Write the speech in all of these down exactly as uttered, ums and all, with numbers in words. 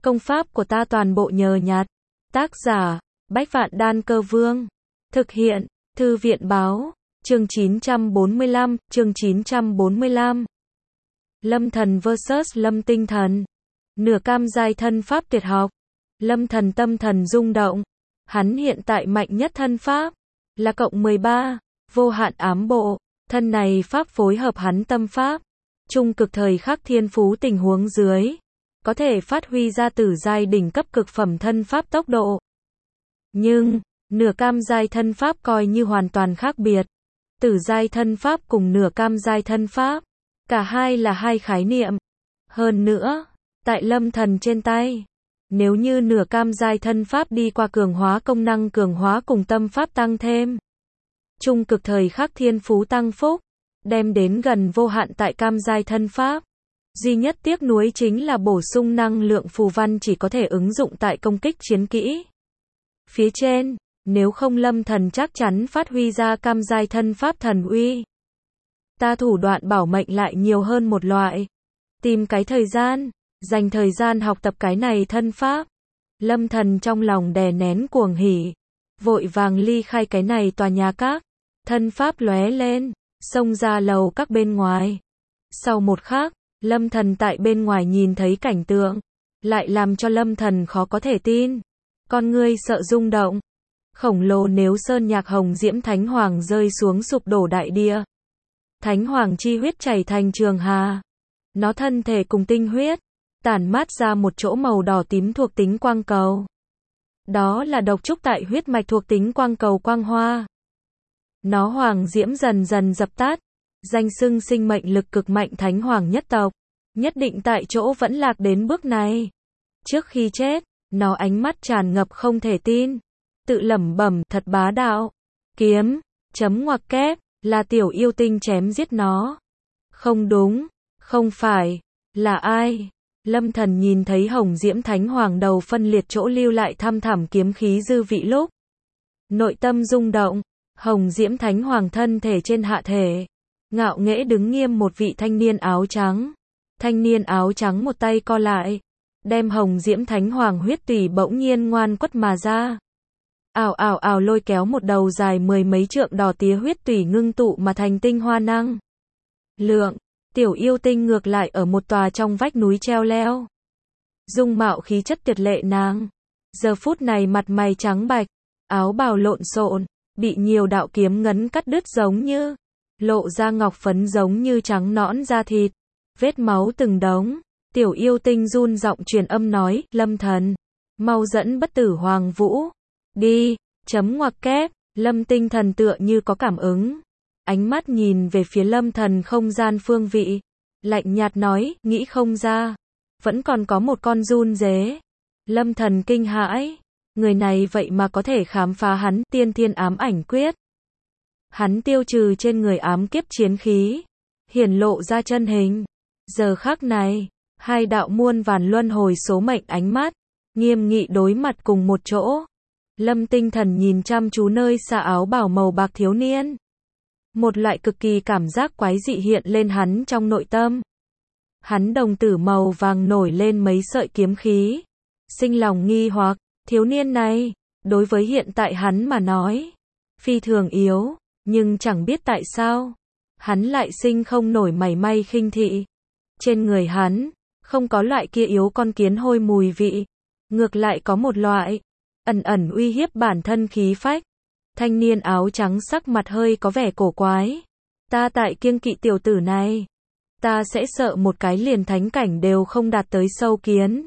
Công pháp của ta toàn bộ nhờ nhặt. Tác giả, Bách Vạn Đan Cơ Vương. Thực hiện, Thư viện Báo. Chương chín trăm bốn mươi lăm, chương chín trăm bốn mươi lăm. Lâm Thần versus Lâm Tinh Thần. Nửa cam giai thân pháp tuyệt học. Lâm Thần tâm thần rung động. Hắn hiện tại mạnh nhất thân pháp là cộng mười ba, vô hạn ám bộ. Thân này pháp phối hợp hắn tâm pháp. Trung cực thời khắc thiên phú tình huống dưới, có thể phát huy ra tử giai đỉnh cấp cực phẩm thân pháp tốc độ. Nhưng, nửa cam giai thân pháp coi như hoàn toàn khác biệt. Tử giai thân pháp cùng nửa cam giai thân pháp, cả hai là hai khái niệm. Hơn nữa, tại Lâm Thần trên tay, nếu như nửa cam giai thân pháp đi qua cường hóa công năng cường hóa cùng tâm pháp tăng thêm, trung cực thời khắc thiên phú tăng phúc, đem đến gần vô hạn tại cam giai thân pháp. Duy nhất tiếc nuối chính là bổ sung năng lượng phù văn chỉ có thể ứng dụng tại công kích chiến kỹ phía trên, nếu không Lâm Thần chắc chắn phát huy ra cam giai thân pháp thần uy. Ta thủ đoạn bảo mệnh lại nhiều hơn một loại. Tìm cái thời gian, dành thời gian học tập cái này thân pháp. Lâm Thần trong lòng đè nén cuồng hỉ, vội vàng ly khai cái này tòa nhà các. Thân pháp lóe lên, xông ra lầu các bên ngoài. Sau một khắc, Lâm Thần tại bên ngoài nhìn thấy cảnh tượng, lại làm cho Lâm Thần khó có thể tin. Con ngươi sợ rung động. Khổng lồ nếu sơn nhạc hồng diễm thánh hoàng rơi xuống sụp đổ đại địa. Thánh hoàng chi huyết chảy thành trường hà. Nó thân thể cùng tinh huyết, tản mát ra một chỗ màu đỏ tím thuộc tính quang cầu. Đó là độc trúc tại huyết mạch thuộc tính quang cầu quang hoa. Nó hoàng diễm dần dần dập tắt. Danh xưng sinh mệnh lực cực mạnh thánh hoàng nhất tộc, nhất định tại chỗ vẫn lạc đến bước này. Trước khi chết, nó ánh mắt tràn ngập không thể tin, tự lẩm bẩm thật bá đạo. Kiếm, chấm ngoặc kép, là tiểu yêu tinh chém giết nó. Không đúng, không phải, là ai? Lâm Thần nhìn thấy hồng diễm thánh hoàng đầu phân liệt chỗ lưu lại thăm thẳm kiếm khí dư vị lúc. Nội tâm rung động, hồng diễm thánh hoàng thân thể trên hạ thể. Ngạo nghễ đứng nghiêm một vị thanh niên áo trắng. Thanh niên áo trắng một tay co lại, đem hồng diễm thánh hoàng huyết tủy bỗng nhiên ngoan quất mà ra. Ào ào ào lôi kéo một đầu dài mười mấy trượng đỏ tía huyết tủy ngưng tụ mà thành tinh hoa năng lượng. Tiểu yêu tinh ngược lại ở một tòa trong vách núi treo leo. Dung mạo khí chất tuyệt lệ nàng, giờ phút này mặt mày trắng bạch, áo bào lộn xộn, bị nhiều đạo kiếm ngấn cắt đứt giống như lộ ra ngọc phấn giống như trắng nõn da thịt, vết máu từng đống. Tiểu yêu tinh run giọng truyền âm nói, Lâm Thần, mau dẫn bất tử hoàng vũ, đi, chấm ngoặc kép. Lâm Tinh Thần tựa như có cảm ứng, ánh mắt nhìn về phía Lâm Thần không gian phương vị, lạnh nhạt nói, nghĩ không ra, vẫn còn có một con run dế. Lâm Thần kinh hãi, người này vậy mà có thể khám phá hắn tiên thiên ám ảnh quyết. Hắn tiêu trừ trên người ám kiếp chiến khí, hiển lộ ra chân hình. Giờ khắc này, hai đạo muôn vàn luân hồi số mệnh ánh mắt, nghiêm nghị đối mặt cùng một chỗ. Lâm Tinh Thần nhìn chăm chú nơi xa áo bào màu bạc thiếu niên. Một loại cực kỳ cảm giác quái dị hiện lên hắn trong nội tâm. Hắn đồng tử màu vàng nổi lên mấy sợi kiếm khí. Sinh lòng nghi hoặc, thiếu niên này, đối với hiện tại hắn mà nói, phi thường yếu. Nhưng chẳng biết tại sao, hắn lại sinh không nổi mảy may khinh thị. Trên người hắn, không có loại kia yếu con kiến hôi mùi vị. Ngược lại có một loại, ẩn ẩn uy hiếp bản thân khí phách. Thanh niên áo trắng sắc mặt hơi có vẻ cổ quái. Ta tại kiêng kỵ tiểu tử này. Ta sẽ sợ một cái liền thánh cảnh đều không đạt tới sâu kiến.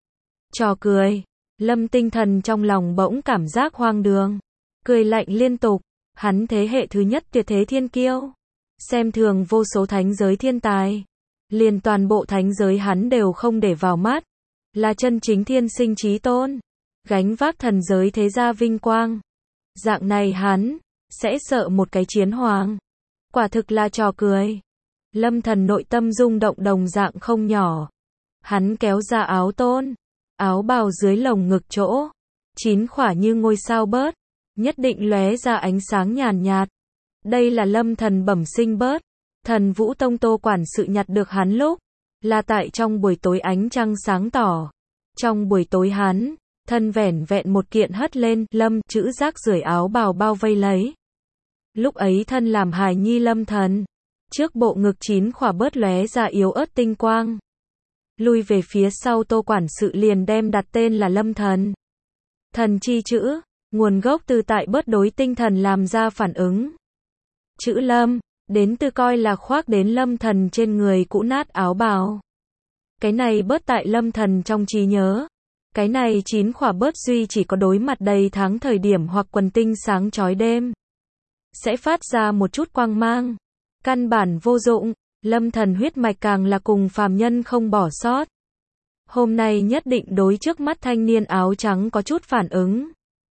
Trò cười. Lâm Tinh Thần trong lòng bỗng cảm giác hoang đường. Cười lạnh liên tục. Hắn thế hệ thứ nhất tuyệt thế thiên kiêu, xem thường vô số thánh giới thiên tài, liền toàn bộ thánh giới hắn đều không để vào mắt, là chân chính thiên sinh chí tôn, gánh vác thần giới thế gia vinh quang. Dạng này hắn sẽ sợ một cái chiến hoàng, quả thực là trò cười. Lâm Thần nội tâm rung động đồng dạng không nhỏ. Hắn kéo ra áo tôn, áo bào dưới lồng ngực chỗ, chín khỏa như ngôi sao bớt, nhất định lóe ra ánh sáng nhàn nhạt. Đây là Lâm Thần bẩm sinh bớt. Thần Vũ Tông Tô quản sự nhặt được hắn lúc, là tại trong buổi tối ánh trăng sáng tỏ. Trong buổi tối hắn, thân vẻn vẹn một kiện hất lên, Lâm, chữ rác rưởi áo bào bao vây lấy. Lúc ấy thân làm hài nhi Lâm Thần, trước bộ ngực chín khỏa bớt lóe ra yếu ớt tinh quang. Lui về phía sau Tô quản sự liền đem đặt tên là Lâm Thần. Thần chi chữ, nguồn gốc từ tại bớt đối tinh thần làm ra phản ứng. Chữ Lâm, đến từ coi là khoác đến Lâm Thần trên người cũ nát áo bào. Cái này bớt tại Lâm Thần trong trí nhớ. Cái này chín khỏa bớt duy chỉ có đối mặt đầy tháng thời điểm hoặc quần tinh sáng chói đêm, sẽ phát ra một chút quang mang. Căn bản vô dụng, Lâm Thần huyết mạch càng là cùng phàm nhân không bỏ sót. Hôm nay nhất định đối trước mắt thanh niên áo trắng có chút phản ứng.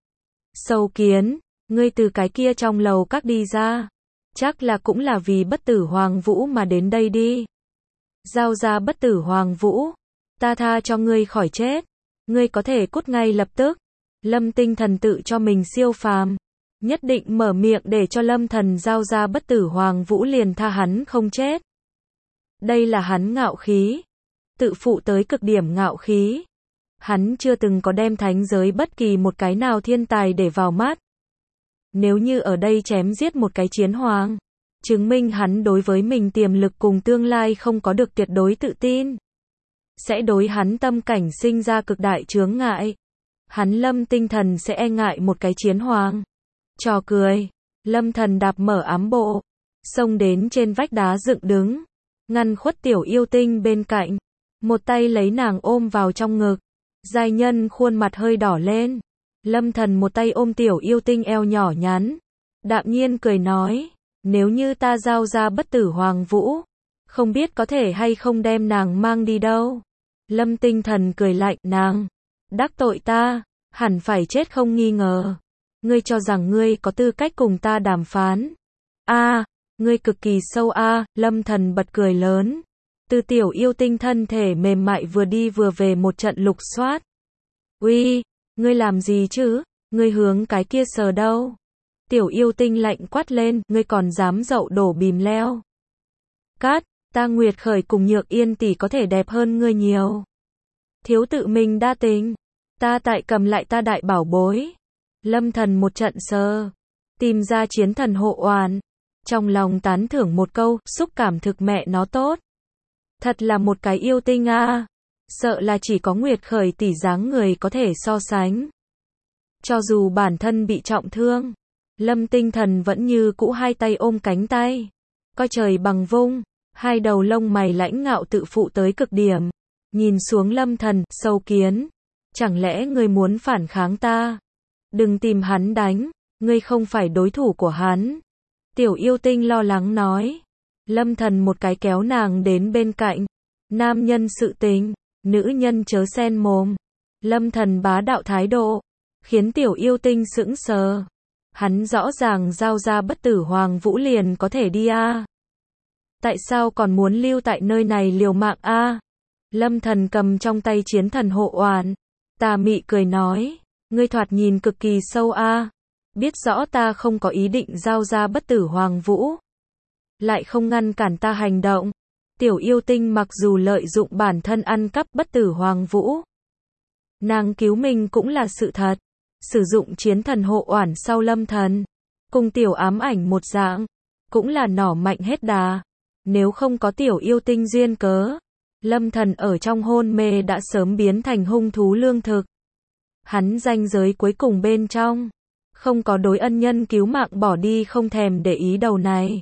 Sâu kiến, ngươi từ cái kia trong lầu các đi ra. Chắc là cũng là vì bất tử Hoàng Vũ mà đến đây đi. Giao ra bất tử Hoàng Vũ, ta tha cho ngươi khỏi chết. Ngươi có thể cút ngay lập tức. Lâm Tinh Thần tự cho mình siêu phàm, nhất định mở miệng để cho Lâm Thần giao ra bất tử Hoàng Vũ liền tha hắn không chết. Đây là hắn ngạo khí, tự phụ tới cực điểm ngạo khí. Hắn chưa từng có đem thánh giới bất kỳ một cái nào thiên tài để vào mắt. Nếu như ở đây chém giết một cái chiến hoàng, chứng minh hắn đối với mình tiềm lực cùng tương lai không có được tuyệt đối tự tin, sẽ đối hắn tâm cảnh sinh ra cực đại chướng ngại. Hắn Lâm Tinh Thần sẽ e ngại một cái chiến hoàng. Trò cười, Lâm Thần đạp mở ám bộ, xông đến trên vách đá dựng đứng, ngăn khuất tiểu yêu tinh bên cạnh, một tay lấy nàng ôm vào trong ngực. Giai nhân khuôn mặt hơi đỏ lên. Lâm Thần một tay ôm tiểu yêu tinh eo nhỏ nhắn, đạm nhiên cười nói, nếu như ta giao ra bất tử Hoàng Vũ, không biết có thể hay không đem nàng mang đi đâu. Lâm Tinh Thần cười lạnh, nàng đắc tội ta, hẳn phải chết không nghi ngờ. Ngươi cho rằng ngươi có tư cách cùng ta đàm phán? A, à, ngươi cực kỳ sâu a. À. Lâm Thần bật cười lớn. Từ tiểu yêu tinh thân thể mềm mại vừa đi vừa về một trận lục soát. Uy, ngươi làm gì chứ? Ngươi hướng cái kia sờ đâu? Tiểu yêu tinh lạnh quát lên, ngươi còn dám dậu đổ bìm leo. Cát, ta Nguyệt Khởi cùng Nhược Yên tỷ có thể đẹp hơn ngươi nhiều. Thiếu tự mình đa tình. Ta tại cầm lại ta đại bảo bối. Lâm Thần một trận sờ, tìm ra chiến thần hộ oán. Trong lòng tán thưởng một câu, xúc cảm thực mẹ nó tốt. Thật là một cái yêu tinh a. À. Sợ là chỉ có Nguyệt Khởi tỷ dáng người có thể so sánh. Cho dù bản thân bị trọng thương, Lâm Tinh Thần vẫn như cũ hai tay ôm cánh tay, coi trời bằng vung, hai đầu lông mày lãnh ngạo tự phụ tới cực điểm, nhìn xuống Lâm Thần, sâu kiến, chẳng lẽ ngươi muốn phản kháng ta? Đừng tìm hắn đánh, ngươi không phải đối thủ của hắn. Tiểu yêu tinh lo lắng nói. Lâm Thần một cái kéo nàng đến bên cạnh. Nam nhân sự tình, nữ nhân chớ xen mồm. Lâm Thần bá đạo thái độ, khiến tiểu yêu tinh sững sờ. Hắn rõ ràng giao ra bất tử Hoàng Vũ liền có thể đi a. À. Tại sao còn muốn lưu tại nơi này liều mạng a? À? Lâm Thần cầm trong tay chiến thần hộ oán, tà mị cười nói, ngươi thoạt nhìn cực kỳ sâu a. À. Biết rõ ta không có ý định giao ra bất tử Hoàng Vũ, lại không ngăn cản ta hành động. Tiểu yêu tinh mặc dù lợi dụng bản thân ăn cắp bất tử Hoàng Vũ, nàng cứu mình cũng là sự thật. Sử dụng chiến thần hộ oản sau Lâm Thần, cùng tiểu ám ảnh một dạng, cũng là nỏ mạnh hết đà. Nếu không có tiểu yêu tinh duyên cớ, Lâm Thần ở trong hôn mê đã sớm biến thành hung thú lương thực. Hắn ranh giới cuối cùng bên trong, không có đối ân nhân cứu mạng bỏ đi không thèm để ý đầu này.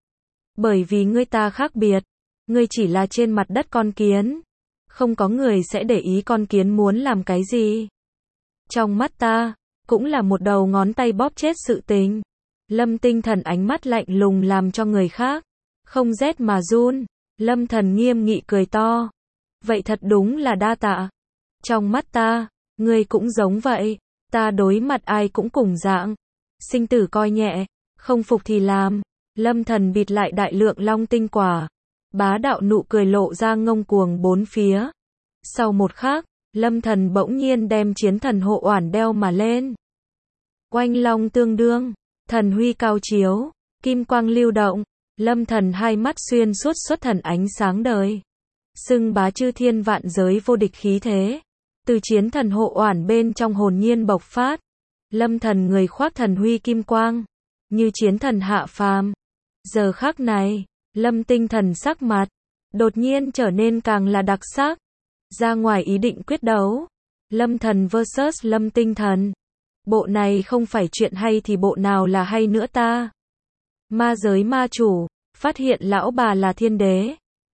Bởi vì ngươi ta khác biệt, ngươi chỉ là trên mặt đất con kiến, không có người sẽ để ý con kiến muốn làm cái gì. Trong mắt ta, cũng là một đầu ngón tay bóp chết sự tình. Lâm Tinh Thần ánh mắt lạnh lùng làm cho người khác không rét mà run. Lâm Thần nghiêm nghị cười to. Vậy thật đúng là đa tạ. Trong mắt ta, ngươi cũng giống vậy. Ta đối mặt ai cũng cùng dạng. Sinh tử coi nhẹ, không phục thì làm. Lâm Thần bịt lại đại lượng long tinh quả. Bá đạo nụ cười lộ ra ngông cuồng bốn phía. Sau một khắc, Lâm Thần bỗng nhiên đem chiến thần hộ oản đeo mà lên. Oanh long tương đương, thần huy cao chiếu, kim quang lưu động. Lâm Thần hai mắt xuyên suốt xuất thần ánh sáng đời. Xưng bá chư thiên vạn giới vô địch khí thế. Từ chiến thần hộ oản bên trong hồn nhiên bộc phát. Lâm thần người khoác thần huy kim quang, như chiến thần hạ phàm. Giờ khắc này, Lâm tinh thần sắc mặt đột nhiên trở nên càng là đặc sắc. Ra ngoài ý định quyết đấu, Lâm thần versus Lâm tinh thần. Bộ này không phải chuyện hay thì bộ nào là hay nữa ta? Ma giới ma chủ, phát hiện lão bà là thiên đế.